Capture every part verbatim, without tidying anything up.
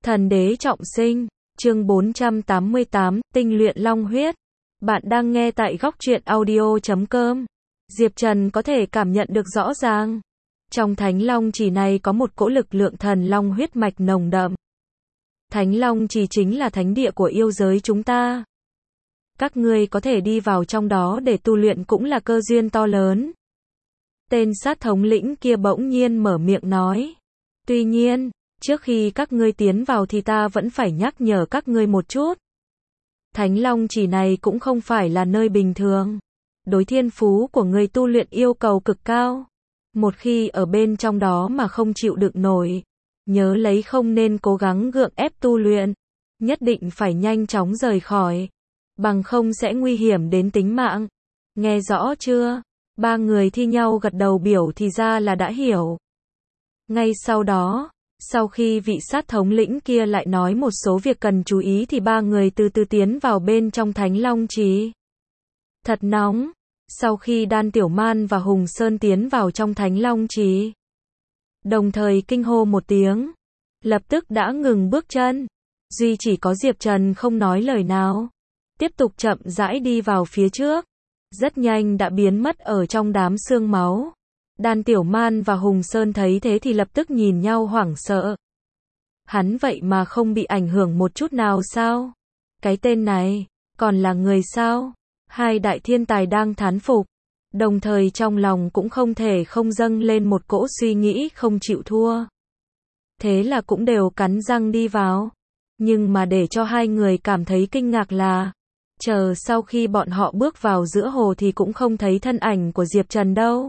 Thần đế trọng sinh, chương bốn trăm tám mươi tám, tinh luyện long huyết. Bạn đang nghe tại góc truyện audio chấm com. Diệp Trần có thể cảm nhận được rõ ràng. Trong Thánh Long Chỉ này có một cỗ lực lượng thần long huyết mạch nồng đậm. Thánh Long Chỉ chính là thánh địa của yêu giới chúng ta. Các ngươi có thể đi vào trong đó để tu luyện cũng là cơ duyên to lớn. Tên sát thống lĩnh kia bỗng nhiên mở miệng nói. Tuy nhiên, trước khi các ngươi tiến vào thì ta vẫn phải nhắc nhở các ngươi một chút. Thánh Long Chỉ này cũng không phải là nơi bình thường. Đối thiên phú của người tu luyện yêu cầu cực cao. Một khi ở bên trong đó mà không chịu đựng nổi, nhớ lấy không nên cố gắng gượng ép tu luyện. Nhất định phải nhanh chóng rời khỏi. Bằng không sẽ nguy hiểm đến tính mạng. Nghe rõ chưa? Ba người thi nhau gật đầu biểu thì ra là đã hiểu. Ngay sau đó, sau khi vị sát thống lĩnh kia lại nói một số việc cần chú ý thì ba người từ từ tiến vào bên trong Thánh Long Chỉ. Thật nóng. Sau khi Đan Tiểu Man và Hùng Sơn tiến vào trong Thánh Long Chỉ, đồng thời kinh hô một tiếng, lập tức đã ngừng bước chân. Duy chỉ có Diệp Trần không nói lời nào, tiếp tục chậm rãi đi vào phía trước, rất nhanh đã biến mất ở trong đám sương máu. Đan Tiểu Man và Hùng Sơn thấy thế thì lập tức nhìn nhau hoảng sợ. Hắn vậy mà không bị ảnh hưởng một chút nào sao? Cái tên này, còn là người sao? Hai đại thiên tài đang thán phục, đồng thời trong lòng cũng không thể không dâng lên một cỗ suy nghĩ không chịu thua. Thế là cũng đều cắn răng đi vào. Nhưng mà để cho hai người cảm thấy kinh ngạc là, chờ sau khi bọn họ bước vào giữa hồ thì cũng không thấy thân ảnh của Diệp Trần đâu.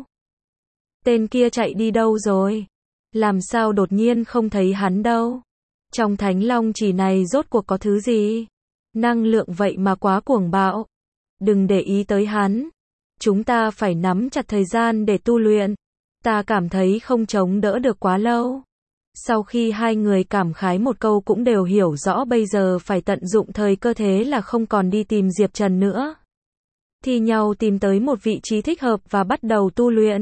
Tên kia chạy đi đâu rồi? Làm sao đột nhiên không thấy hắn đâu? Trong Thánh Long Chỉ này rốt cuộc có thứ gì? Năng lượng vậy mà quá cuồng bạo. Đừng để ý tới hắn. Chúng ta phải nắm chặt thời gian để tu luyện. Ta cảm thấy không chống đỡ được quá lâu. Sau khi hai người cảm khái một câu cũng đều hiểu rõ bây giờ phải tận dụng thời cơ, thế là không còn đi tìm Diệp Trần nữa. Thì nhau tìm tới một vị trí thích hợp và bắt đầu tu luyện.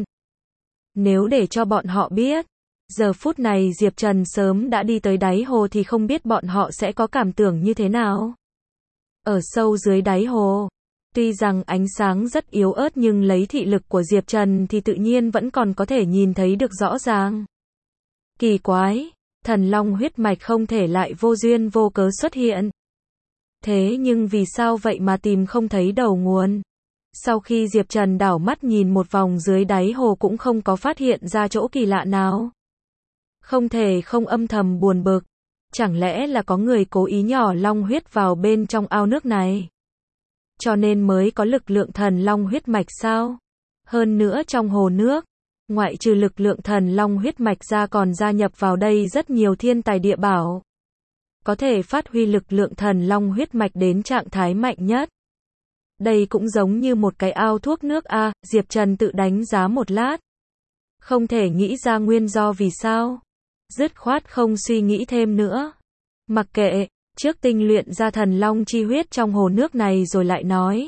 Nếu để cho bọn họ biết, giờ phút này Diệp Trần sớm đã đi tới đáy hồ thì không biết bọn họ sẽ có cảm tưởng như thế nào. Ở sâu dưới đáy hồ, tuy rằng ánh sáng rất yếu ớt nhưng lấy thị lực của Diệp Trần thì tự nhiên vẫn còn có thể nhìn thấy được rõ ràng. Kỳ quái, thần long huyết mạch không thể lại vô duyên vô cớ xuất hiện. Thế nhưng vì sao vậy mà tìm không thấy đầu nguồn? Sau khi Diệp Trần đảo mắt nhìn một vòng dưới đáy hồ cũng không có phát hiện ra chỗ kỳ lạ nào. Không thể không âm thầm buồn bực. Chẳng lẽ là có người cố ý nhỏ long huyết vào bên trong ao nước này? Cho nên mới có lực lượng thần long huyết mạch sao? Hơn nữa trong hồ nước, ngoại trừ lực lượng thần long huyết mạch ra còn gia nhập vào đây rất nhiều thiên tài địa bảo. Có thể phát huy lực lượng thần long huyết mạch đến trạng thái mạnh nhất. Đây cũng giống như một cái ao thuốc nước a, à, Diệp Trần tự đánh giá một lát. Không thể nghĩ ra nguyên do vì sao. Dứt khoát không suy nghĩ thêm nữa. Mặc kệ, trước tinh luyện ra thần long chi huyết trong hồ nước này rồi lại nói.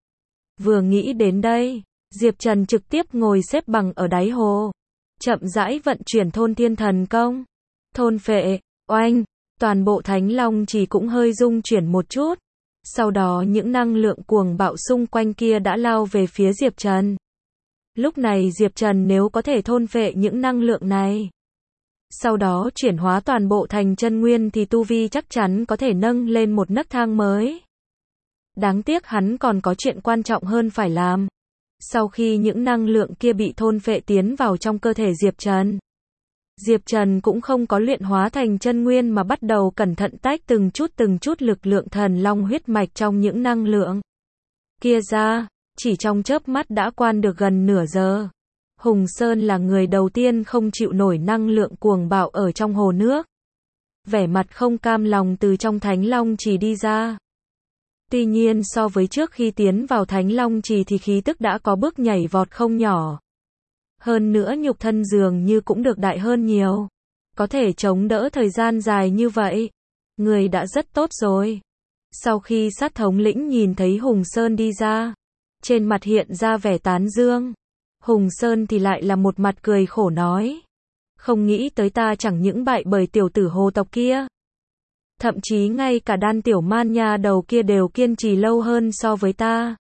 Vừa nghĩ đến đây, Diệp Trần trực tiếp ngồi xếp bằng ở đáy hồ. Chậm rãi vận chuyển thôn thiên thần công. Thôn phệ, oanh, toàn bộ Thánh Long Chỉ cũng hơi rung chuyển một chút. Sau đó những năng lượng cuồng bạo xung quanh kia đã lao về phía Diệp Trần. Lúc này Diệp Trần nếu có thể thôn phệ những năng lượng này, sau đó chuyển hóa toàn bộ thành chân nguyên thì tu vi chắc chắn có thể nâng lên một nấc thang mới. Đáng tiếc hắn còn có chuyện quan trọng hơn phải làm. Sau khi những năng lượng kia bị thôn phệ tiến vào trong cơ thể Diệp Trần, Diệp Trần cũng không có luyện hóa thành chân nguyên mà bắt đầu cẩn thận tách từng chút từng chút lực lượng thần long huyết mạch trong những năng lượng kia ra. Chỉ trong chớp mắt đã quan được gần nửa giờ. Hùng Sơn là người đầu tiên không chịu nổi năng lượng cuồng bạo ở trong hồ nước. Vẻ mặt không cam lòng từ trong Thánh Long Chỉ đi ra. Tuy nhiên so với trước khi tiến vào Thánh Long Chỉ thì khí tức đã có bước nhảy vọt không nhỏ. Hơn nữa nhục thân dường như cũng được đại hơn nhiều. Có thể chống đỡ thời gian dài như vậy. Người đã rất tốt rồi. Sau khi sát thống lĩnh nhìn thấy Hùng Sơn đi ra, trên mặt hiện ra vẻ tán dương. Hùng Sơn thì lại là một mặt cười khổ nói. Không nghĩ tới ta chẳng những bại bởi tiểu tử hồ tộc kia, Thậm chí ngay cả Đan Tiểu Man nhà đầu kia đều kiên trì lâu hơn so với ta.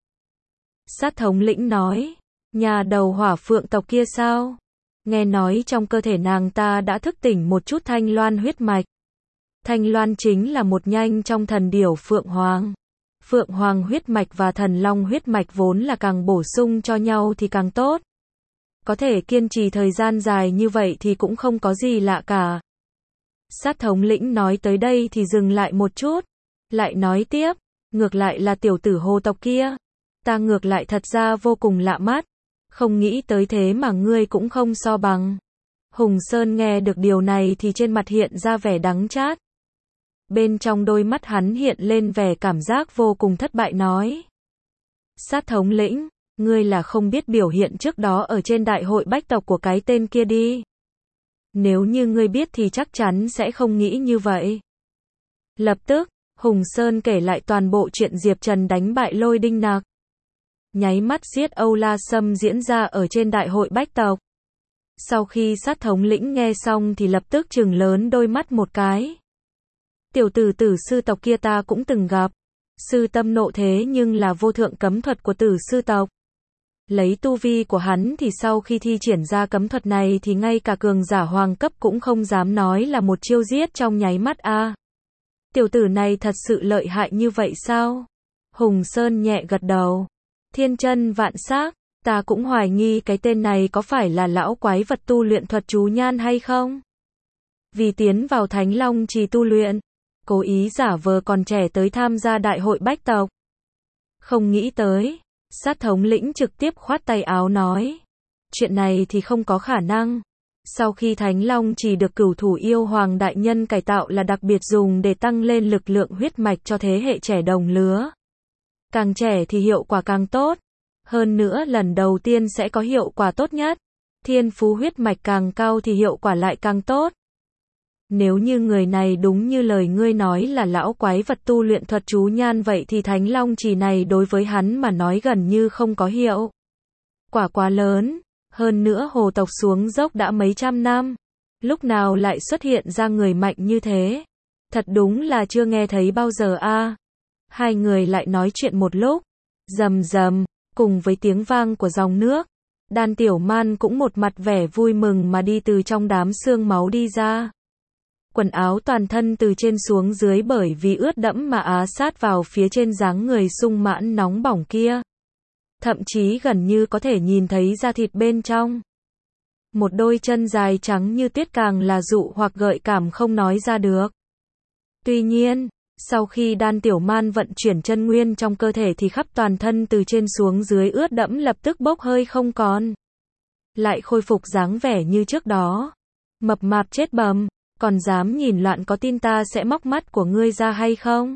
Sát thống lĩnh nói, nhà đầu hỏa phượng tộc kia sao? Nghe nói trong cơ thể nàng ta đã thức tỉnh một chút thanh loan huyết mạch. Thanh loan chính là một nhánh trong thần điểu Phượng Hoàng. Phượng Hoàng huyết mạch và thần long huyết mạch vốn là càng bổ sung cho nhau thì càng tốt. Có thể kiên trì thời gian dài như vậy thì cũng không có gì lạ cả. Sát thống lĩnh nói tới đây thì dừng lại một chút. Lại nói tiếp, ngược lại là tiểu tử hồ tộc kia. Ta ngược lại thật ra vô cùng lạ mắt. Không nghĩ tới thế mà ngươi cũng không so bằng. Hùng Sơn nghe được điều này thì trên mặt hiện ra vẻ đắng chát. Bên trong đôi mắt hắn hiện lên vẻ cảm giác vô cùng thất bại nói. Sát thống lĩnh, ngươi là không biết biểu hiện trước đó ở trên đại hội bách tộc của cái tên kia đi. Nếu như ngươi biết thì chắc chắn sẽ không nghĩ như vậy. Lập tức, Hùng Sơn kể lại toàn bộ chuyện Diệp Trần đánh bại Lôi Đinh Nặc. Nháy mắt giết Âu La Sâm diễn ra ở trên đại hội bách tộc. Sau khi sát thống lĩnh nghe xong thì lập tức trừng lớn đôi mắt một cái. Tiểu tử tử sư tộc kia ta cũng từng gặp. Sư tâm nộ thế nhưng là vô thượng cấm thuật của tử sư tộc. Lấy tu vi của hắn thì sau khi thi triển ra cấm thuật này thì ngay cả cường giả hoàng cấp cũng không dám nói là một chiêu giết trong nháy mắt a. À, tiểu tử này thật sự lợi hại như vậy sao? Hùng Sơn nhẹ gật đầu. Thiên chân vạn sắc, ta cũng hoài nghi cái tên này có phải là lão quái vật tu luyện thuật chú nhan hay không? Vì tiến vào Thánh Long Trì tu luyện, cố ý giả vờ còn trẻ tới tham gia đại hội bách tộc. Không nghĩ tới, sát thống lĩnh trực tiếp khoát tay áo nói. Chuyện này thì không có khả năng. Sau khi Thánh Long Trì được cửu thủ yêu hoàng đại nhân cải tạo là đặc biệt dùng để tăng lên lực lượng huyết mạch cho thế hệ trẻ đồng lứa. Càng trẻ thì hiệu quả càng tốt. Hơn nữa lần đầu tiên sẽ có hiệu quả tốt nhất. Thiên phú huyết mạch càng cao thì hiệu quả lại càng tốt. Nếu như người này đúng như lời ngươi nói là lão quái vật tu luyện thuật chú nhan vậy thì Thánh Long Trì này đối với hắn mà nói gần như không có hiệu quả quá lớn. Hơn nữa hồ tộc xuống dốc đã mấy trăm năm. Lúc nào lại xuất hiện ra người mạnh như thế? Thật đúng là chưa nghe thấy bao giờ a. À. Hai người lại nói chuyện một lúc. Rầm rầm, cùng với tiếng vang của dòng nước. Đan Tiểu Man cũng một mặt vẻ vui mừng mà đi từ trong đám xương máu đi ra. Quần áo toàn thân từ trên xuống dưới bởi vì ướt đẫm mà á sát vào phía trên dáng người sung mãn nóng bỏng kia. Thậm chí gần như có thể nhìn thấy da thịt bên trong. Một đôi chân dài trắng như tuyết càng là dụ hoặc gợi cảm không nói ra được. Tuy nhiên, sau khi Đan Tiểu Man vận chuyển chân nguyên trong cơ thể thì khắp toàn thân từ trên xuống dưới ướt đẫm lập tức bốc hơi không còn. Lại khôi phục dáng vẻ như trước đó. Mập mạp chết bầm, còn dám nhìn loạn có tin ta sẽ móc mắt của ngươi ra hay không?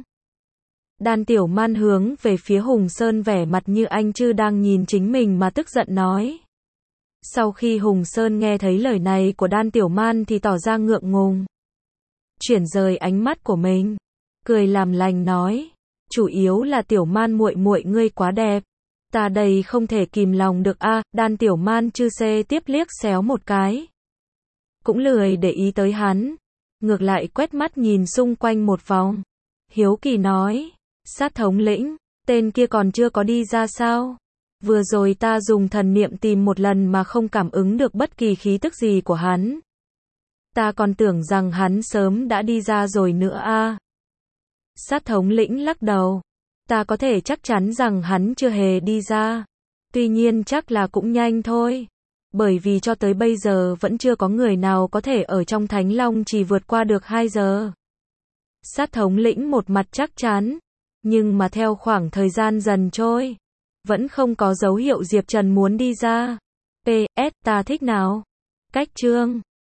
Đan Tiểu Man hướng về phía Hùng Sơn vẻ mặt như anh chư đang nhìn chính mình mà tức giận nói. Sau khi Hùng Sơn nghe thấy lời này của Đan Tiểu Man thì tỏ ra ngượng ngùng. Chuyển rời ánh mắt của mình, cười làm lành nói, chủ yếu là Tiểu Man muội muội ngươi quá đẹp, ta đây không thể kìm lòng được a. À, Đan Tiểu Man chư xê tiếp liếc xéo một cái, cũng lười để ý tới hắn, ngược lại quét mắt nhìn xung quanh một vòng, hiếu kỳ nói, sát thống lĩnh, tên kia còn chưa có đi ra sao? Vừa rồi ta dùng thần niệm tìm một lần mà không cảm ứng được bất kỳ khí tức gì của hắn. Ta còn tưởng rằng hắn sớm đã đi ra rồi nữa a. À. Sát thống lĩnh lắc đầu. Ta có thể chắc chắn rằng hắn chưa hề đi ra. Tuy nhiên chắc là cũng nhanh thôi. Bởi vì cho tới bây giờ vẫn chưa có người nào có thể ở trong Thánh Long chỉ vượt qua được hai giờ. Sát thống lĩnh một mặt chắc chắn. Nhưng mà theo khoảng thời gian dần trôi, vẫn không có dấu hiệu Diệp Trần muốn đi ra. pê ét ta thích nào? Cách chương